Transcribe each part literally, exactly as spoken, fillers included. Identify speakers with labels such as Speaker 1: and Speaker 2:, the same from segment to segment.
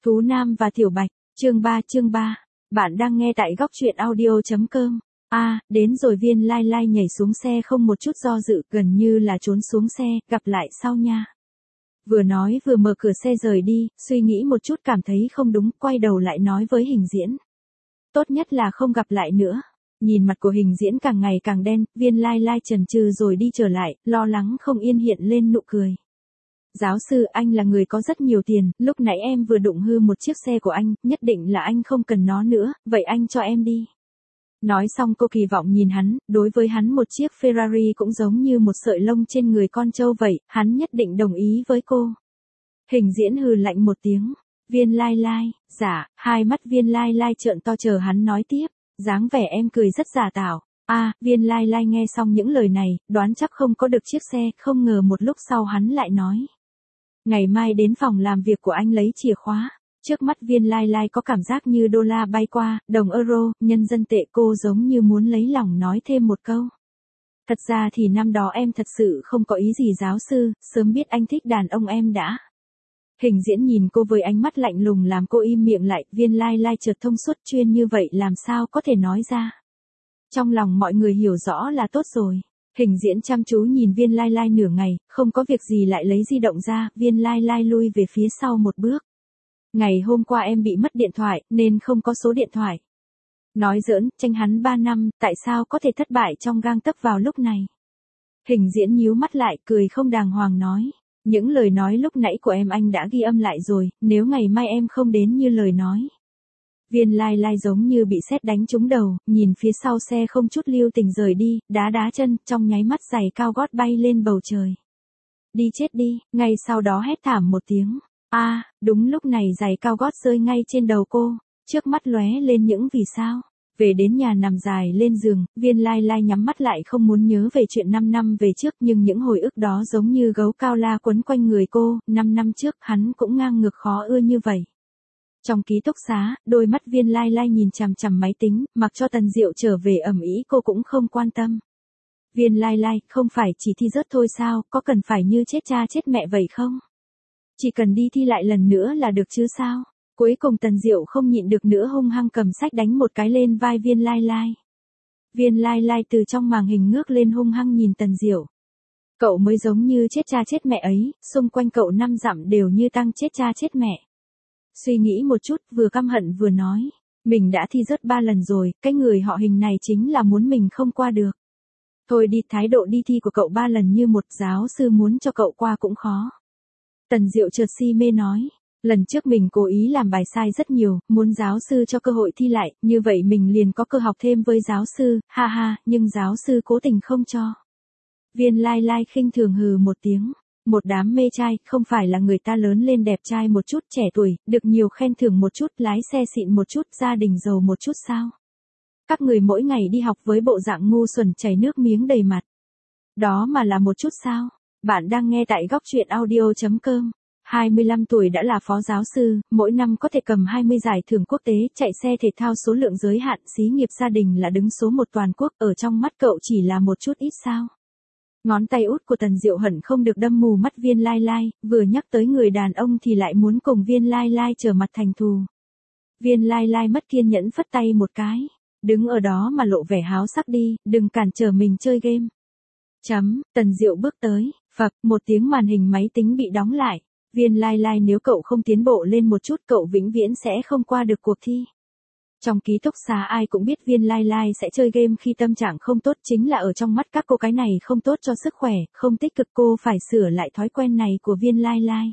Speaker 1: Thú Nam và Tiểu Bạch, chương ba chương ba. Bạn đang nghe tại góc truyện audio.com. A, à, đến rồi. Viên Lai Lai nhảy xuống xe không một chút do dự, gần như là trốn xuống xe, gặp lại sau nha. Vừa nói vừa mở cửa xe rời đi, suy nghĩ một chút cảm thấy không đúng, quay đầu lại nói với Hình Diễn. Tốt nhất là không gặp lại nữa. Nhìn mặt của Hình Diễn càng ngày càng đen, Viên Lai Lai chần chừ rồi đi trở lại, lo lắng không yên hiện lên nụ cười. Giáo sư, anh là người có rất nhiều tiền, lúc nãy em vừa đụng hư một chiếc xe của anh, nhất định là anh không cần nó nữa, vậy anh cho em đi. Nói xong cô kỳ vọng nhìn hắn, đối với hắn một chiếc Ferrari cũng giống như một sợi lông trên người con trâu vậy, hắn nhất định đồng ý với cô. Hình Diễn hừ lạnh một tiếng. Viên Lai Lai, dạ, hai mắt Viên Lai Lai trợn to chờ hắn nói tiếp, dáng vẻ em cười rất giả tạo. A, à, Viên Lai Lai nghe xong những lời này, đoán chắc không có được chiếc xe, không ngờ một lúc sau hắn lại nói. Ngày mai đến phòng làm việc của anh lấy chìa khóa. Trước mắt Viên Lai Lai có cảm giác như đô la bay qua, đồng euro, nhân dân tệ, cô giống như muốn lấy lòng nói thêm một câu. Thật ra thì năm đó em thật sự không có ý gì giáo sư, sớm biết anh thích đàn ông em đã. Hình Diễn nhìn cô với ánh mắt lạnh lùng làm cô im miệng lại, Viên Lai Lai chợt thông suốt, chuyên như vậy làm sao có thể nói ra. Trong lòng mọi người hiểu rõ là tốt rồi. Hình Diễn chăm chú nhìn Viên Lai Lai nửa ngày, không có việc gì lại lấy di động ra, Viên Lai Lai lui về phía sau một bước. Ngày hôm qua em bị mất điện thoại, nên không có số điện thoại. Nói giỡn, tranh hắn ba năm, tại sao có thể thất bại trong gang tấc vào lúc này? Hình Diễn nhíu mắt lại, cười không đàng hoàng nói. Những lời nói lúc nãy của em anh đã ghi âm lại rồi, nếu ngày mai em không đến như lời nói. Viên Lai Lai giống như bị sét đánh trúng đầu, nhìn phía sau xe không chút lưu tình rời đi, đá đá chân, trong nháy mắt giày cao gót bay lên bầu trời. Đi chết đi, ngay sau đó hét thảm một tiếng. A, à, đúng lúc này giày cao gót rơi ngay trên đầu cô, trước mắt lóe lên những vì sao. Về đến nhà nằm dài lên giường, Viên Lai Lai nhắm mắt lại không muốn nhớ về chuyện năm năm về trước, nhưng những hồi ức đó giống như gấu cao la quấn quanh người cô, năm năm trước hắn cũng ngang ngược khó ưa như vậy. Trong ký túc xá, đôi mắt Viên Lai Lai nhìn chằm chằm máy tính, mặc cho Tần Diệu trở về ầm ĩ cô cũng không quan tâm. Viên Lai Lai, không phải chỉ thi rớt thôi sao, có cần phải như chết cha chết mẹ vậy không? Chỉ cần đi thi lại lần nữa là được chứ sao? Cuối cùng Tần Diệu không nhịn được nữa hung hăng cầm sách đánh một cái lên vai Viên Lai Lai. Viên Lai Lai từ trong màn hình ngước lên hung hăng nhìn Tần Diệu. Cậu mới giống như chết cha chết mẹ ấy, xung quanh cậu năm dặm đều như tăng chết cha chết mẹ. Suy nghĩ một chút, vừa căm hận vừa nói. Mình đã thi rớt ba lần rồi, cái người họ Hình này chính là muốn mình không qua được. Thôi đi, thái độ đi thi của cậu ba lần như một giáo sư muốn cho cậu qua cũng khó. Tần Diệu chợt si mê nói. Lần trước mình cố ý làm bài sai rất nhiều, muốn giáo sư cho cơ hội thi lại, như vậy mình liền có cơ học thêm với giáo sư, ha ha, nhưng giáo sư cố tình không cho. Viên Lai Lai khinh thường hừ một tiếng. Một đám mê trai, không phải là người ta lớn lên đẹp trai một chút, trẻ tuổi, được nhiều khen thưởng một chút, lái xe xịn một chút, gia đình giàu một chút sao? Các người mỗi ngày đi học với bộ dạng ngu xuẩn chảy nước miếng đầy mặt. Đó mà là một chút sao? Bạn đang nghe tại góc truyện audio.com. hai mươi lăm tuổi đã là phó giáo sư, mỗi năm có thể cầm hai mươi giải thưởng quốc tế, chạy xe thể thao số lượng giới hạn, xí nghiệp gia đình là đứng số một toàn quốc, ở trong mắt cậu chỉ là một chút ít sao? Ngón tay út của Tần Diệu hận không được đâm mù mắt Viên Lai Lai, vừa nhắc tới người đàn ông thì lại muốn cùng Viên Lai Lai trở mặt thành thù. Viên Lai Lai mất kiên nhẫn phất tay một cái, đứng ở đó mà lộ vẻ háo sắc đi, đừng cản trở mình chơi game. Chấm, Tần Diệu bước tới, phập, một tiếng màn hình máy tính bị đóng lại. Viên Lai Lai, nếu cậu không tiến bộ lên một chút cậu vĩnh viễn sẽ không qua được cuộc thi. Trong ký túc xá ai cũng biết Viên Lai Lai sẽ chơi game khi tâm trạng không tốt, chính là ở trong mắt các cô cái này không tốt cho sức khỏe, không tích cực, cô phải sửa lại thói quen này của Viên Lai Lai.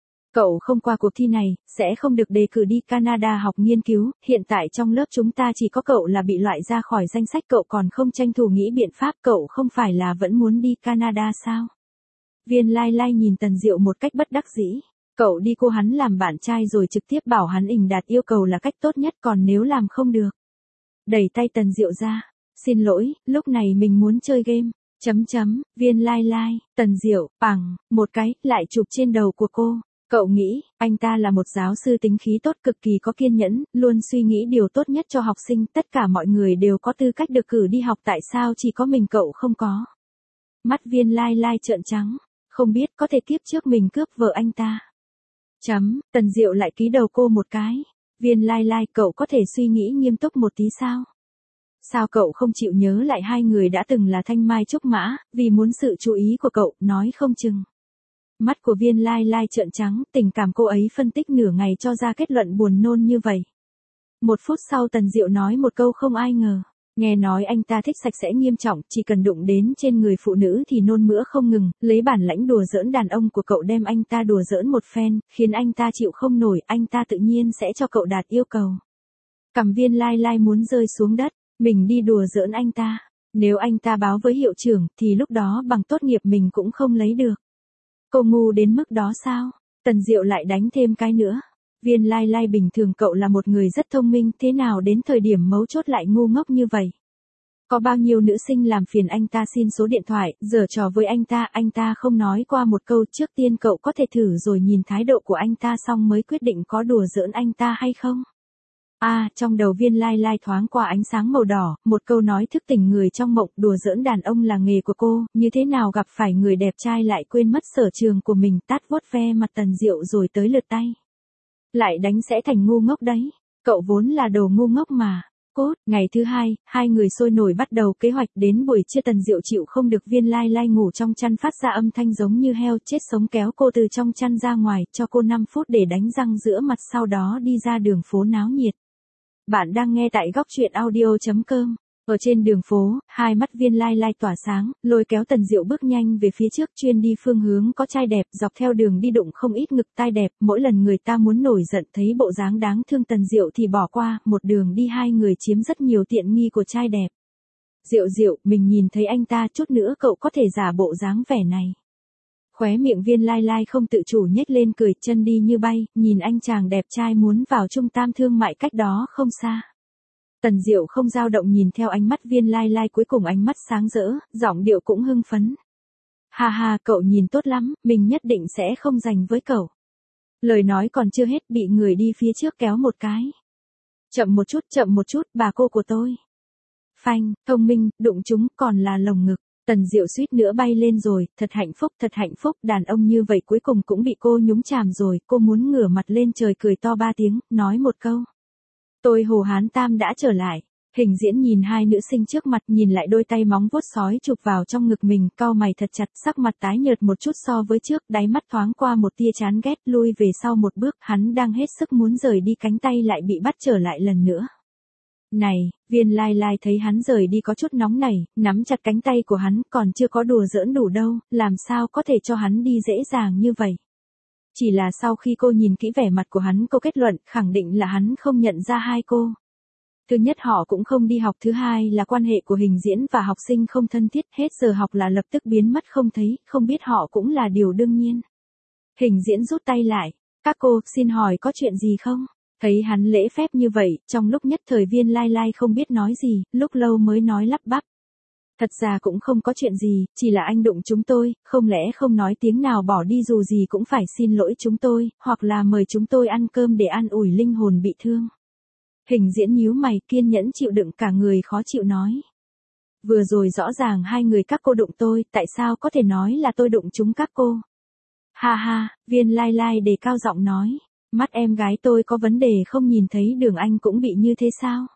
Speaker 1: Cậu không qua cuộc thi này, sẽ không được đề cử đi Canada học nghiên cứu, hiện tại trong lớp chúng ta chỉ có cậu là bị loại ra khỏi danh sách, cậu còn không tranh thủ nghĩ biện pháp, cậu không phải là vẫn muốn đi Canada sao? Viên Lai Lai nhìn Tần Diệu một cách bất đắc dĩ. Cậu đi cô hắn làm bạn trai rồi trực tiếp bảo hắn ình đạt yêu cầu là cách tốt nhất, còn nếu làm không được. Đẩy tay Tần Diệu ra. Xin lỗi, lúc này mình muốn chơi game. Chấm chấm, Viên Lai Lai, Tần Diệu, bằng, một cái, lại chụp trên đầu của cô. Cậu nghĩ, anh ta là một giáo sư tính khí tốt, cực kỳ có kiên nhẫn, luôn suy nghĩ điều tốt nhất cho học sinh, tất cả mọi người đều có tư cách được cử đi học, tại sao chỉ có mình cậu không có. Mắt Viên Lai Lai trợn trắng, không biết có thể kiếp trước mình cướp vợ anh ta. Chấm, Tần Diệu lại ký đầu cô một cái. Viên Lai Lai, cậu có thể suy nghĩ nghiêm túc một tí sao? Sao cậu không chịu nhớ lại hai người đã từng là thanh mai trúc mã, vì muốn sự chú ý của cậu, nói không chừng. Mắt của Viên Lai Lai trợn trắng, tình cảm cô ấy phân tích nửa ngày cho ra kết luận buồn nôn như vậy. Một phút sau Tần Diệu nói một câu không ai ngờ. Nghe nói anh ta thích sạch sẽ nghiêm trọng, chỉ cần đụng đến trên người phụ nữ thì nôn mửa không ngừng, lấy bản lãnh đùa giỡn đàn ông của cậu đem anh ta đùa giỡn một phen, khiến anh ta chịu không nổi, anh ta tự nhiên sẽ cho cậu đạt yêu cầu. Cằm Viên Lai Lai muốn rơi xuống đất, mình đi đùa giỡn anh ta. Nếu anh ta báo với hiệu trưởng thì lúc đó bằng tốt nghiệp mình cũng không lấy được. Cô ngu đến mức đó sao? Tần Diệu lại đánh thêm cái nữa. Viên Lai Lai, bình thường cậu là một người rất thông minh, thế nào đến thời điểm mấu chốt lại ngu ngốc như vậy? Có bao nhiêu nữ sinh làm phiền anh ta xin số điện thoại, giở trò với anh ta, anh ta không nói qua một câu. Trước tiên cậu có thể thử rồi nhìn thái độ của anh ta xong mới quyết định có đùa giỡn anh ta hay không. À, trong đầu Viên Lai Lai thoáng qua ánh sáng màu đỏ, một câu nói thức tỉnh người trong mộng, đùa giỡn đàn ông là nghề của cô, như thế nào gặp phải người đẹp trai lại quên mất sở trường của mình, tát vuốt ve mặt Tần Diệu rồi tới lượt tay. Lại đánh sẽ thành ngu ngốc đấy, cậu vốn là đồ ngu ngốc mà. Cốt, ngày thứ hai, hai người sôi nổi bắt đầu kế hoạch, đến buổi trưa Tần Diệu chịu không được Viên Lai Lai ngủ trong chăn phát ra âm thanh giống như heo chết sống kéo cô từ trong chăn ra ngoài, cho cô năm phút để đánh răng rửa mặt sau đó đi ra đường phố náo nhiệt. Bạn đang nghe tại góc truyện audio chấm com. Ở trên đường phố, hai mắt Viên Lai Lai tỏa sáng, lôi kéo Tần Diệu bước nhanh về phía trước, chuyên đi phương hướng có trai đẹp, dọc theo đường đi đụng không ít ngực tai đẹp, mỗi lần người ta muốn nổi giận thấy bộ dáng đáng thương Tần Diệu thì bỏ qua, một đường đi hai người chiếm rất nhiều tiện nghi của trai đẹp. Diệu Diệu, mình nhìn thấy anh ta, chút nữa cậu có thể giả bộ dáng vẻ này. Khóe miệng Viên Lai Lai không tự chủ nhếch lên cười, chân đi như bay, nhìn anh chàng đẹp trai muốn vào trung tâm thương mại cách đó không xa. Tần Diệu không dao động nhìn theo ánh mắt Viên Lai Lai, cuối cùng ánh mắt sáng rỡ, giọng điệu cũng hưng phấn. Ha ha, cậu nhìn tốt lắm, mình nhất định sẽ không giành với cậu. Lời nói còn chưa hết bị người đi phía trước kéo một cái. Chậm một chút, chậm một chút, bà cô của tôi. Phanh, thông minh, đụng chúng còn là lồng ngực. Tần Diệu suýt nữa bay lên rồi, thật hạnh phúc, thật hạnh phúc, đàn ông như vậy cuối cùng cũng bị cô nhúng chàm rồi, cô muốn ngửa mặt lên trời cười to ba tiếng, nói một câu. Tôi Hồ Hán Tam đã trở lại. Hình diễn nhìn hai nữ sinh trước mặt, nhìn lại đôi tay móng vuốt sói chụp vào trong ngực mình, cau mày thật chặt, sắc mặt tái nhợt một chút so với trước, đáy mắt thoáng qua một tia chán ghét, lui về sau một bước, hắn đang hết sức muốn rời đi, cánh tay lại bị bắt trở lại lần nữa. Này, Viên Lai Lai thấy hắn rời đi có chút nóng nảy, nắm chặt cánh tay của hắn, còn chưa có đùa giỡn đủ đâu, làm sao có thể cho hắn đi dễ dàng như vậy. Chỉ là sau khi cô nhìn kỹ vẻ mặt của hắn, cô kết luận, khẳng định là hắn không nhận ra hai cô. Thứ nhất họ cũng không đi học, thứ hai là quan hệ của hình diễn và học sinh không thân thiết, hết giờ học là lập tức biến mất không thấy, không biết họ cũng là điều đương nhiên. Hình diễn rút tay lại, các cô, xin hỏi có chuyện gì không? Thấy hắn lễ phép như vậy, trong lúc nhất thời Viên Lai Lai không biết nói gì, lúc lâu mới nói lắp bắp. Thật ra cũng không có chuyện gì, chỉ là anh đụng chúng tôi, không lẽ không nói tiếng nào bỏ đi, dù gì cũng phải xin lỗi chúng tôi, hoặc là mời chúng tôi ăn cơm để an ủi linh hồn bị thương. Hình diễn nhíu mày, kiên nhẫn chịu đựng, cả người khó chịu nói. Vừa rồi rõ ràng hai người các cô đụng tôi, tại sao có thể nói là tôi đụng chúng các cô? Ha ha, Viên Lai Lai đề cao giọng nói. Mắt em gái tôi có vấn đề không, nhìn thấy đường anh cũng bị như thế sao?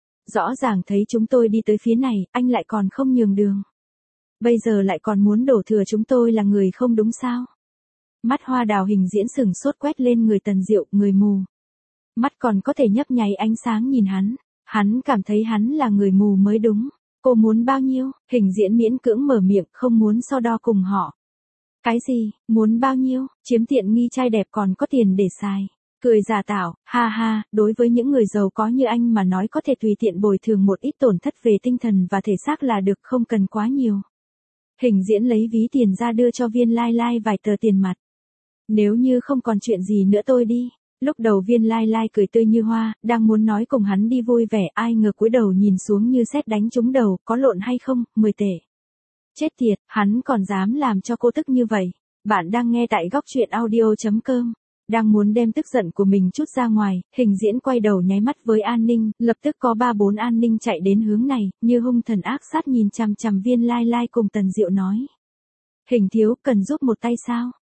Speaker 1: Rõ ràng thấy chúng tôi đi tới phía này, anh lại còn không nhường đường. Bây giờ lại còn muốn đổ thừa chúng tôi là người không đúng sao? Mắt hoa đào hình diễn sừng sốt quét lên người Tần Diệu, người mù. Mắt còn có thể nhấp nháy ánh sáng nhìn hắn. Hắn cảm thấy hắn là người mù mới đúng. Cô muốn bao nhiêu? Hình diễn miễn cưỡng mở miệng, không muốn so đo cùng họ. Cái gì, muốn bao nhiêu? Chiếm tiện nghi trai đẹp còn có tiền để xài. Cười giả tạo, ha ha, đối với những người giàu có như anh mà nói có thể tùy tiện bồi thường một ít tổn thất về tinh thần và thể xác là được, không cần quá nhiều. Hình diễn lấy ví tiền ra đưa cho Viên Lai Lai vài tờ tiền mặt. Nếu như không còn chuyện gì nữa tôi đi. Lúc đầu Viên Lai Lai cười tươi như hoa, đang muốn nói cùng hắn đi vui vẻ, ai ngờ cúi đầu nhìn xuống như sét đánh trúng đầu, có lộn hay không, mười tệ. Chết tiệt, hắn còn dám làm cho cô tức như vậy. Bạn đang nghe tại góc truyện audio chấm com. Đang muốn đem tức giận của mình trút ra ngoài, hình diễn quay đầu nháy mắt với an ninh, lập tức có ba bốn an ninh chạy đến hướng này, như hung thần ác sát nhìn chằm chằm Viên Lai Lai cùng Tần Diệu nói. Hình thiếu, cần giúp một tay sao?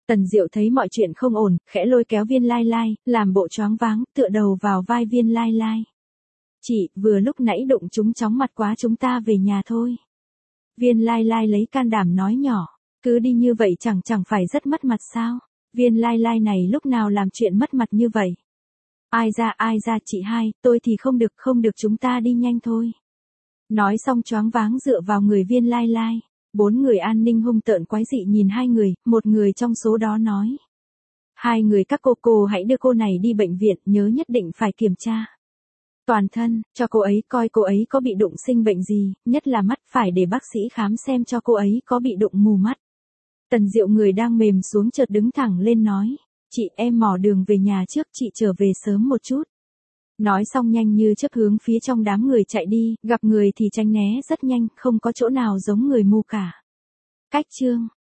Speaker 1: Tần Diệu thấy mọi chuyện không ổn, khẽ lôi kéo Viên Lai Lai, làm bộ choáng váng, tựa đầu vào vai Viên Lai Lai. Chị, vừa lúc nãy đụng chúng chóng mặt quá, chúng ta về nhà thôi. Viên Lai Lai lấy can đảm nói nhỏ, cứ đi như vậy chẳng chẳng phải rất mất mặt sao? Viên Lai Lai này lúc nào làm chuyện mất mặt như vậy? Ai ra ai ra chị hai, tôi thì không được không được, chúng ta đi nhanh thôi. Nói xong choáng váng dựa vào người Viên Lai Lai. Bốn người an ninh hung tợn quái dị nhìn hai người, một người trong số đó nói. Hai người các cô cô hãy đưa cô này đi bệnh viện, nhớ nhất định phải kiểm tra toàn thân, cho cô ấy coi cô ấy có bị đụng sinh bệnh gì, nhất là mắt, phải để bác sĩ khám xem cho cô ấy có bị đụng mù mắt. Tần Diệu người đang mềm xuống chợt đứng thẳng lên nói. Chị, em mò đường về nhà trước, chị trở về sớm một chút. Nói xong nhanh như chớp hướng phía trong đám người chạy đi, gặp người thì tránh né rất nhanh, không có chỗ nào giống người mù cả. Cách chương